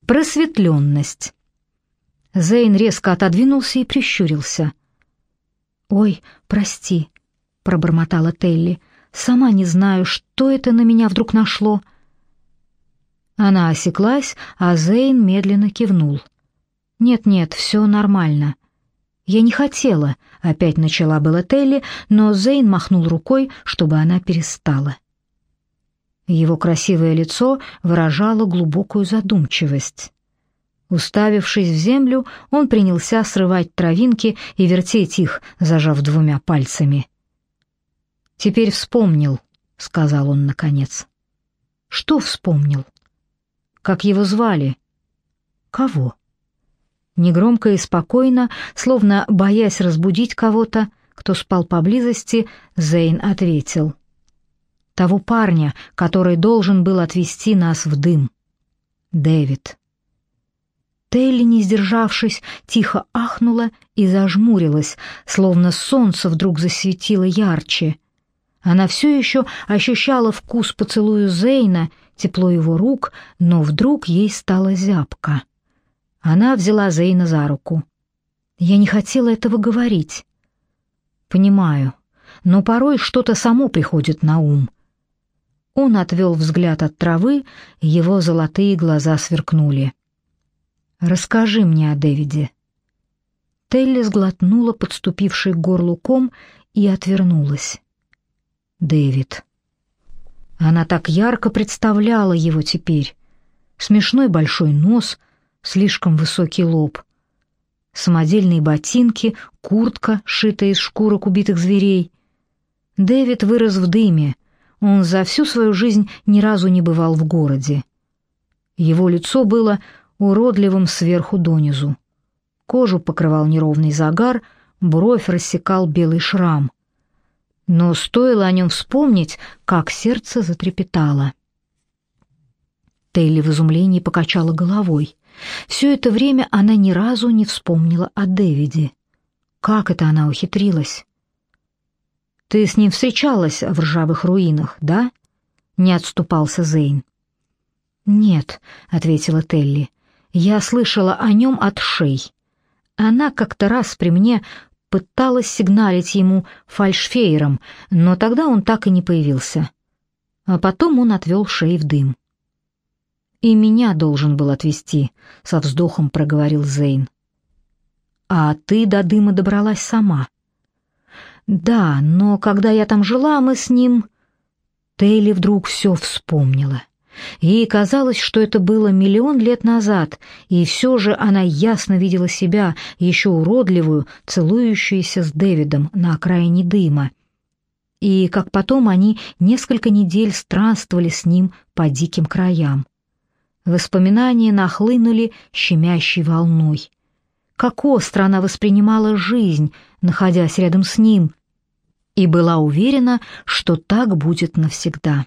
Просветленность. Зейн резко отодвинулся и прищурился. «Ой, прости», — пробормотала Телли. «Сама не знаю, что это на меня вдруг нашло». Она осеклась, а Зейн медленно кивнул. «Нет-нет, все нормально». «Я не хотела», — опять начала была Телли, но Зейн махнул рукой, чтобы она перестала. Его красивое лицо выражало глубокую задумчивость. Уставившись в землю, он принялся срывать травинки и вертеть их, зажав двумя пальцами. «Теперь вспомнил», — сказал он наконец. «Что вспомнил?» «Как его звали?» «Кого?» Негромко и спокойно, словно боясь разбудить кого-то, кто спал поблизости, Зейн ответил. «Того парня, который должен был отвезти нас в дым. Дэвид». Телли, не сдержавшись, тихо ахнула и зажмурилась, словно солнце вдруг засветило ярче. Она все еще ощущала вкус поцелуя Зейна, тепло его рук, но вдруг ей стало зябко. Она взяла Зейна за руку. «Я не хотела этого говорить». «Понимаю, но порой что-то само приходит на ум». Он отвел взгляд от травы, его золотые глаза сверкнули. «Расскажи мне о Дэвиде». Телли сглотнула подступивший к горлу ком и отвернулась. Дэвид. Она так ярко представляла его теперь. Смешной большой нос, слишком высокий лоб, самодельные ботинки, куртка, сшитая из шкурок убитых зверей. Дэвид вырос в дыме, он за всю свою жизнь ни разу не бывал в городе. Его лицо было уродливым сверху донизу. Кожу покрывал неровный загар, бровь рассекал белый шрам. Но стоило о нем вспомнить, как сердце затрепетало. Телли в изумлении покачала головой. Все это время она ни разу не вспомнила о Дэвиде. Как это она ухитрилась? «Ты с ним встречалась в ржавых руинах, да?» — не отступался Зейн. «Нет», — ответила Телли, — «я слышала о нем от Шей. Она как-то раз при мне пыталась сигналить ему фальшфейером, но тогда он так и не появился. А потом он отвел Шей в дым». «И меня должен был отвезти», — со вздохом проговорил Зейн. «А ты до дыма добралась сама». «Да, но когда я там жила, мы с ним...» Телли вдруг все вспомнила. Ей казалось, что это было 1 000 000 лет назад, и все же она ясно видела себя, еще уродливую, целующуюся с Дэвидом на окраине дыма. И как потом они несколько недель странствовали с ним по диким краям. Воспоминания нахлынули щемящей волной. Как остро она воспринимала жизнь, находясь рядом с ним, и была уверена, что так будет навсегда.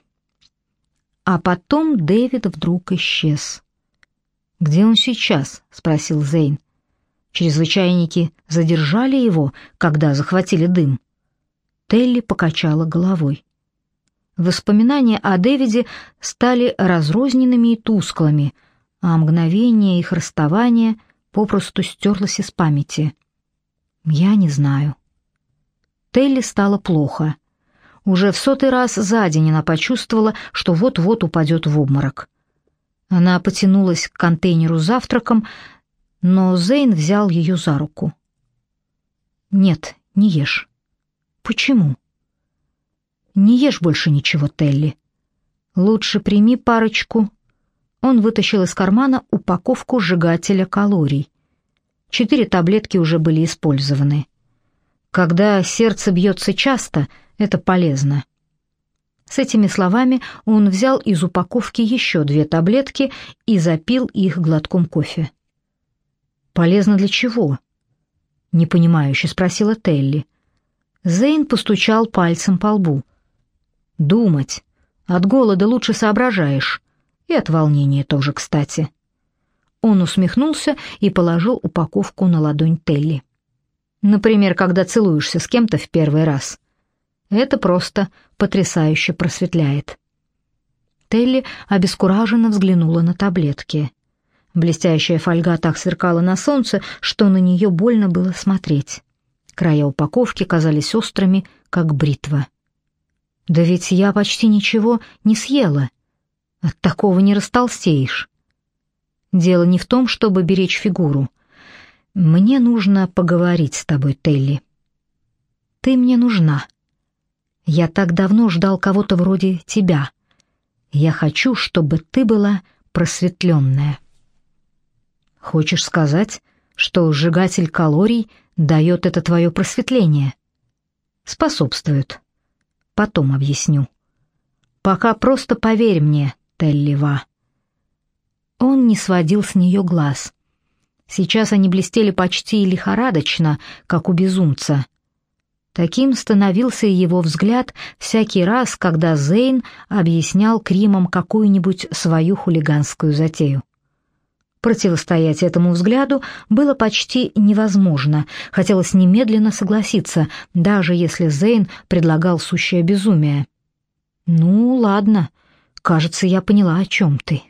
А потом Дэвид вдруг исчез. «Где он сейчас?» — спросил Зейн. «Чрезвычайники задержали его, когда захватили дым?» Телли покачала головой. Воспоминания о Дэвиде стали разрозненными и тусклыми, а мгновение их расставания попросту стерлось из памяти. «Я не знаю». Телли стало плохо. Уже в 100-й раз за день она почувствовала, что вот-вот упадет в обморок. Она потянулась к контейнеру с завтраком, но Зейн взял ее за руку. «Нет, не ешь». «Почему?» «Не ешь больше ничего, Телли. Лучше прими парочку». Он вытащил из кармана упаковку сжигателя калорий. 4 таблетки уже были использованы. Когда сердце бьется часто, это полезно. С этими словами он взял из упаковки еще 2 таблетки и запил их глотком кофе. «Полезно для чего?» — непонимающе спросила Телли. Зейн постучал пальцем по лбу. «Думать. От голода лучше соображаешь. И от волнения тоже, кстати». Он усмехнулся и положил упаковку на ладонь Телли. «Например, когда целуешься с кем-то в первый раз. Это просто потрясающе просветляет». Телли обескураженно взглянула на таблетки. Блестящая фольга так сверкала на солнце, что на нее больно было смотреть. Края упаковки казались острыми, как бритва. «Да ведь я почти ничего не съела. От такого не растолстеешь». «Дело не в том, чтобы беречь фигуру. Мне нужно поговорить с тобой, Телли». «Ты мне нужна. Я так давно ждал кого-то вроде тебя. Я хочу, чтобы ты была просветленная». «Хочешь сказать, что сжигатель калорий дает это твое просветление?» «Способствует. Потом объясню. Пока просто поверь мне, Телли Ва». Он не сводил с нее глаз. Сейчас они блестели почти лихорадочно, как у безумца. Таким становился его взгляд всякий раз, когда Зейн объяснял Кримам какую-нибудь свою хулиганскую затею. Противостоять этому взгляду было почти невозможно. Хотелось немедленно согласиться, даже если Зейн предлагал сущее безумие. «Ну, ладно, кажется, я поняла, о чем ты».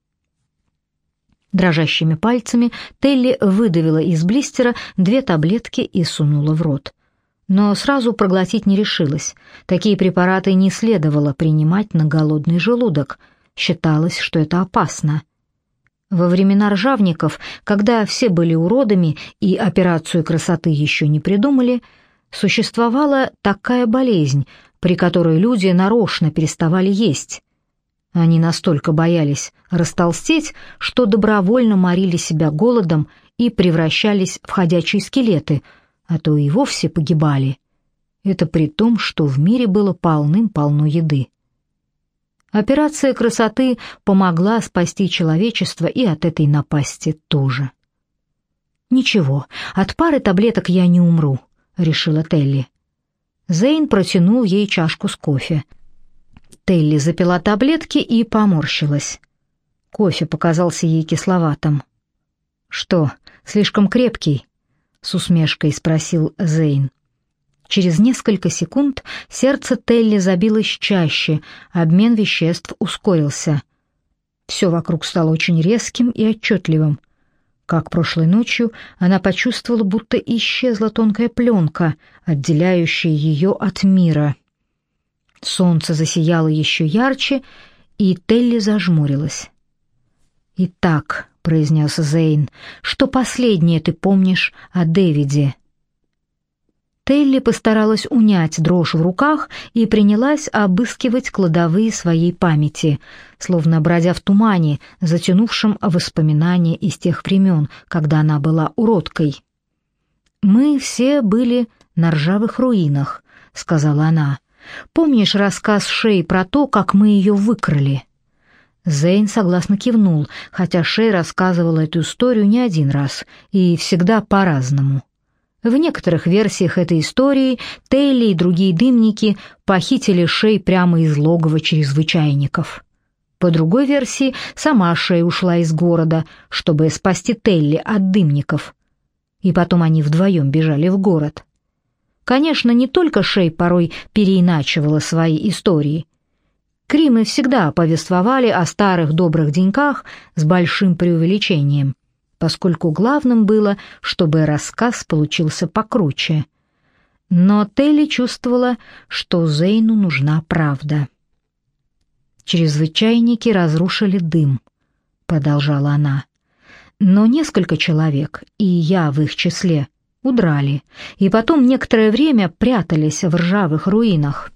Дрожащими пальцами Телли выдавила из блистера 2 таблетки и сунула в рот. Но сразу проглотить не решилась. Такие препараты не следовало принимать на голодный желудок. Считалось, что это опасно. Во времена ржавников, когда все были уродами и операцию красоты еще не придумали, существовала такая болезнь, при которой люди нарочно переставали есть. Они настолько боялись растолстеть, что добровольно морили себя голодом и превращались в ходячие скелеты, а то и вовсе погибали. Это при том, что в мире было полным-полно еды. Операция красоты помогла спасти человечество и от этой напасти тоже. «Ничего, от пары таблеток я не умру», — решила Телли. Зейн протянул ей чашку с кофе. Телли запила таблетки и поморщилась. Кофе показался ей кисловатым. «Что, слишком крепкий?» — с усмешкой спросил Зейн. Через несколько секунд сердце Телли забилось чаще, обмен веществ ускорился. Все вокруг стало очень резким и отчетливым. Как прошлой ночью, она почувствовала, будто исчезла тонкая пленка, отделяющая ее от мира. Солнце засияло еще ярче, и Телли зажмурилась. «Итак», — произнес Зейн, — «что последнее ты помнишь о Дэвиде?» Телли постаралась унять дрожь в руках и принялась обыскивать кладовые своей памяти, словно бродя в тумане, затянувшем воспоминания из тех времен, когда она была уродкой. «Мы все были на ржавых руинах», — сказала она. «Помнишь рассказ Шей про то, как мы ее выкрали?» Зейн согласно кивнул, хотя Шей рассказывала эту историю не один раз и всегда по-разному. В некоторых версиях этой истории Телли и другие дымники похитили Шей прямо из логова чрезвычайников. По другой версии, сама Шей ушла из города, чтобы спасти Телли от дымников. И потом они вдвоем бежали в город. Конечно, не только Шей порой переиначивала свои истории. Кримы всегда повествовали о старых добрых деньках с большим преувеличением, поскольку главным было, чтобы рассказ получился покруче. Но Телли чувствовала, что Зейну нужна правда. «Чрезвычайники разрушили дым», — продолжала она. «Но несколько человек, и я в их числе, удрали, и потом некоторое время прятались в ржавых руинах».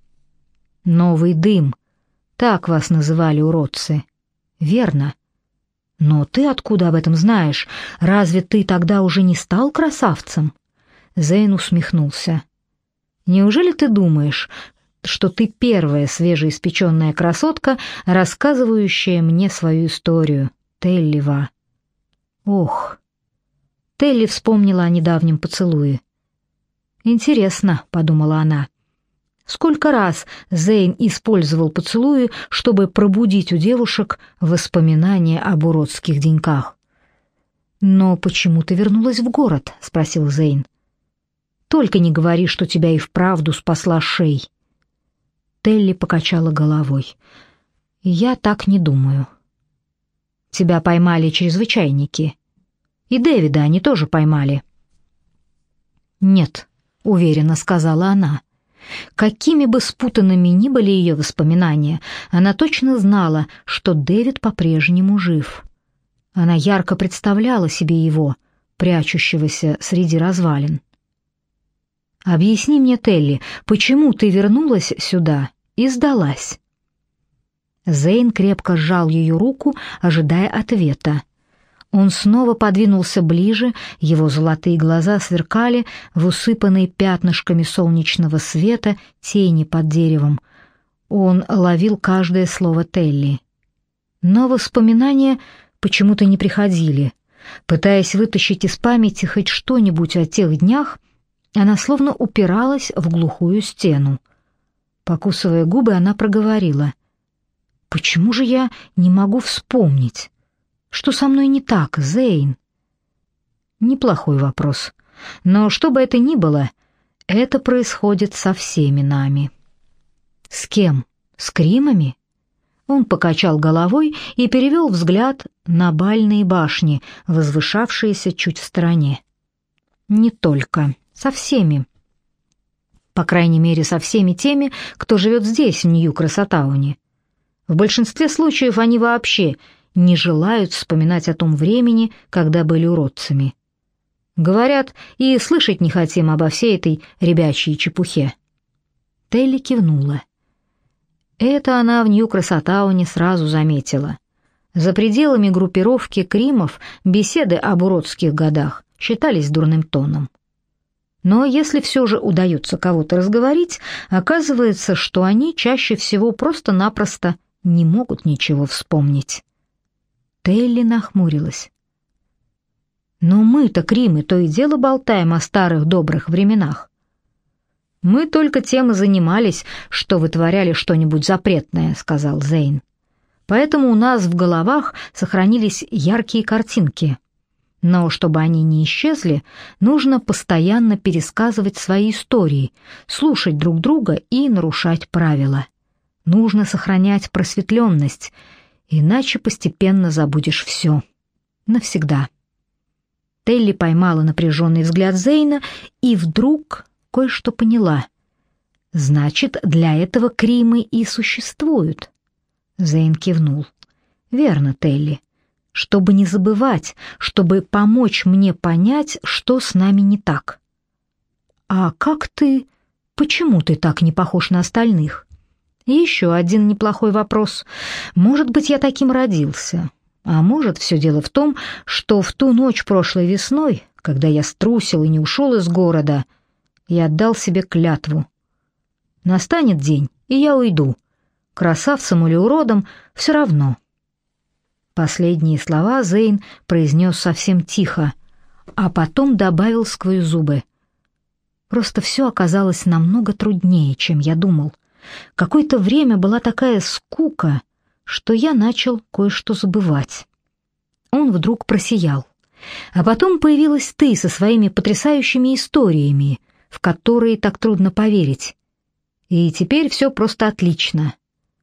«Новый дым», так вас называли уродцы. Верно. Но ты откуда об этом знаешь? Разве ты тогда уже не стал красавцем? Зейн усмехнулся. Неужели ты думаешь, что ты первая свежеиспеченная красотка, рассказывающая мне свою историю, Телли Ва? Ох. Телли вспомнила о недавнем поцелуе. Интересно, подумала она. Сколько раз Зейн использовал поцелуи, чтобы пробудить у девушек воспоминания об уродских деньках. «Но почему ты вернулась в город?» — спросил Зейн. «Только не говори, что тебя и вправду спасла Шей». Телли покачала головой. «Я так не думаю». Тебя поймали чрезвычайники. И Дэвида они тоже поймали». «Нет», — уверенно сказала она. Какими бы спутанными ни были ее воспоминания, она точно знала, что Дэвид по-прежнему жив. Она ярко представляла себе его, прячущегося среди развалин. «Объясни мне, Телли, почему ты вернулась сюда и сдалась?» Зейн крепко сжал ее руку, ожидая ответа. Он снова подвинулся ближе, его золотые глаза сверкали в усыпанной пятнышками солнечного света тени под деревом. Он ловил каждое слово Телли. Но воспоминания почему-то не приходили. Пытаясь вытащить из памяти хоть что-нибудь о тех днях, она словно упиралась в глухую стену. Покусывая губы, она проговорила: «Почему же я не могу вспомнить? Что со мной не так, Зейн?» Неплохой вопрос. Но что бы это ни было, это происходит со всеми нами. С кем? С Кримами? Он покачал головой и перевел взгляд на бальные башни, возвышавшиеся чуть в стороне. Не только, со всеми. По крайней мере, со всеми теми, кто живет здесь, в Нью-Красотауне. В большинстве случаев они вообще не желают вспоминать о том времени, когда были уродцами. Говорят, и слышать не хотим обо всей этой ребячьей чепухе. Телли кивнула. Это она в Нью-Красотауне сразу заметила. За пределами группировки Кримов беседы об уродских годах считались дурным тоном. Но если все же удается кого-то разговорить, оказывается, что они чаще всего просто-напросто не могут ничего вспомнить. Телли нахмурилась. «Но мы-то, Кримы, то и дело болтаем о старых добрых временах. Мы только тем и занимались, что вытворяли что-нибудь запретное», — сказал Зейн. «Поэтому у нас в головах сохранились яркие картинки. Но чтобы они не исчезли, нужно постоянно пересказывать свои истории, слушать друг друга и нарушать правила. Нужно сохранять просветленность, иначе постепенно забудешь все. Навсегда». Телли поймала напряженный взгляд Зейна и вдруг кое-что поняла. «Значит, для этого Кримы и существуют». Зейн кивнул. «Верно, Телли. Чтобы не забывать, чтобы помочь мне понять, что с нами не так». «А как ты... Почему ты так не похож на остальных?» «Еще один неплохой вопрос. Может быть, я таким родился. А может, все дело в том, что в ту ночь прошлой весной, когда я струсил и не ушел из города, я отдал себе клятву. Настанет день, и я уйду. Красавцем или уродом — все равно». Последние слова Зейн произнес совсем тихо, а потом добавил сквозь зубы: «Просто все оказалось намного труднее, чем я думал. Какое-то время была такая скука, что я начал кое-что забывать». Он вдруг просиял. «А потом появилась ты со своими потрясающими историями, в которые так трудно поверить. И теперь все просто отлично».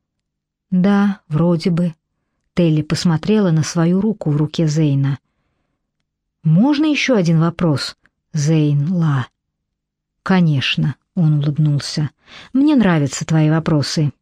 «Да, вроде бы». Телли посмотрела на свою руку в руке Зейна. «Можно еще один вопрос, Зейн-ла?» «Конечно», — он улыбнулся. «Мне нравятся твои вопросы».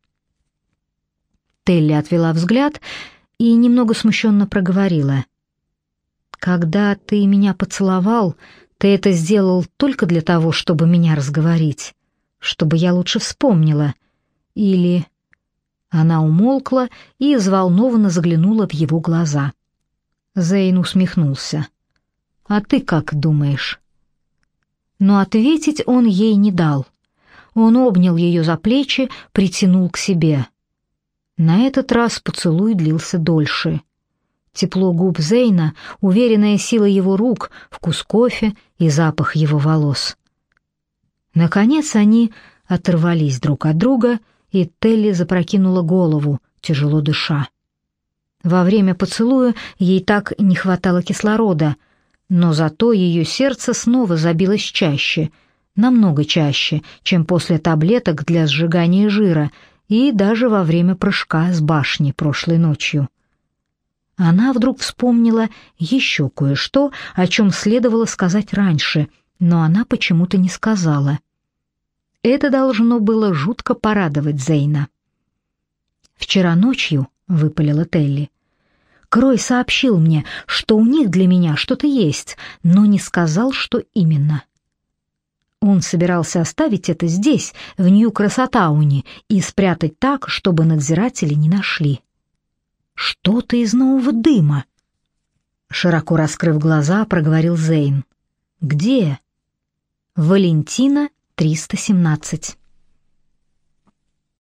Телли отвела взгляд и немного смущенно проговорила: «Когда ты меня поцеловал, ты это сделал только для того, чтобы меня разговорить, чтобы я лучше вспомнила, или...» Она умолкла и взволнованно заглянула в его глаза. Зейн усмехнулся. «А ты как думаешь?» Но ответить он ей не дал. Он обнял ее за плечи, притянул к себе. На этот раз поцелуй длился дольше. Тепло губ Зейна, уверенная сила его рук, вкус кофе и запах его волос. Наконец они оторвались друг от друга, и Телли запрокинула голову, тяжело дыша. Во время поцелуя ей так не хватало кислорода, но зато ее сердце снова забилось чаще, намного чаще, чем после таблеток для сжигания жира и даже во время прыжка с башни прошлой ночью. Она вдруг вспомнила еще кое-что, о чем следовало сказать раньше, но она почему-то не сказала. Это должно было жутко порадовать Зейна. «Вчера ночью», — выпалила Телли, — «Крой сообщил мне, что у них для меня что-то есть, но не сказал, что именно. Он собирался оставить это здесь, в Нью-Красотауне, и спрятать так, чтобы надзиратели не нашли. Что-то из нового дыма». Широко раскрыв глаза, проговорил Зейн. «Где?» «Валентина, 317».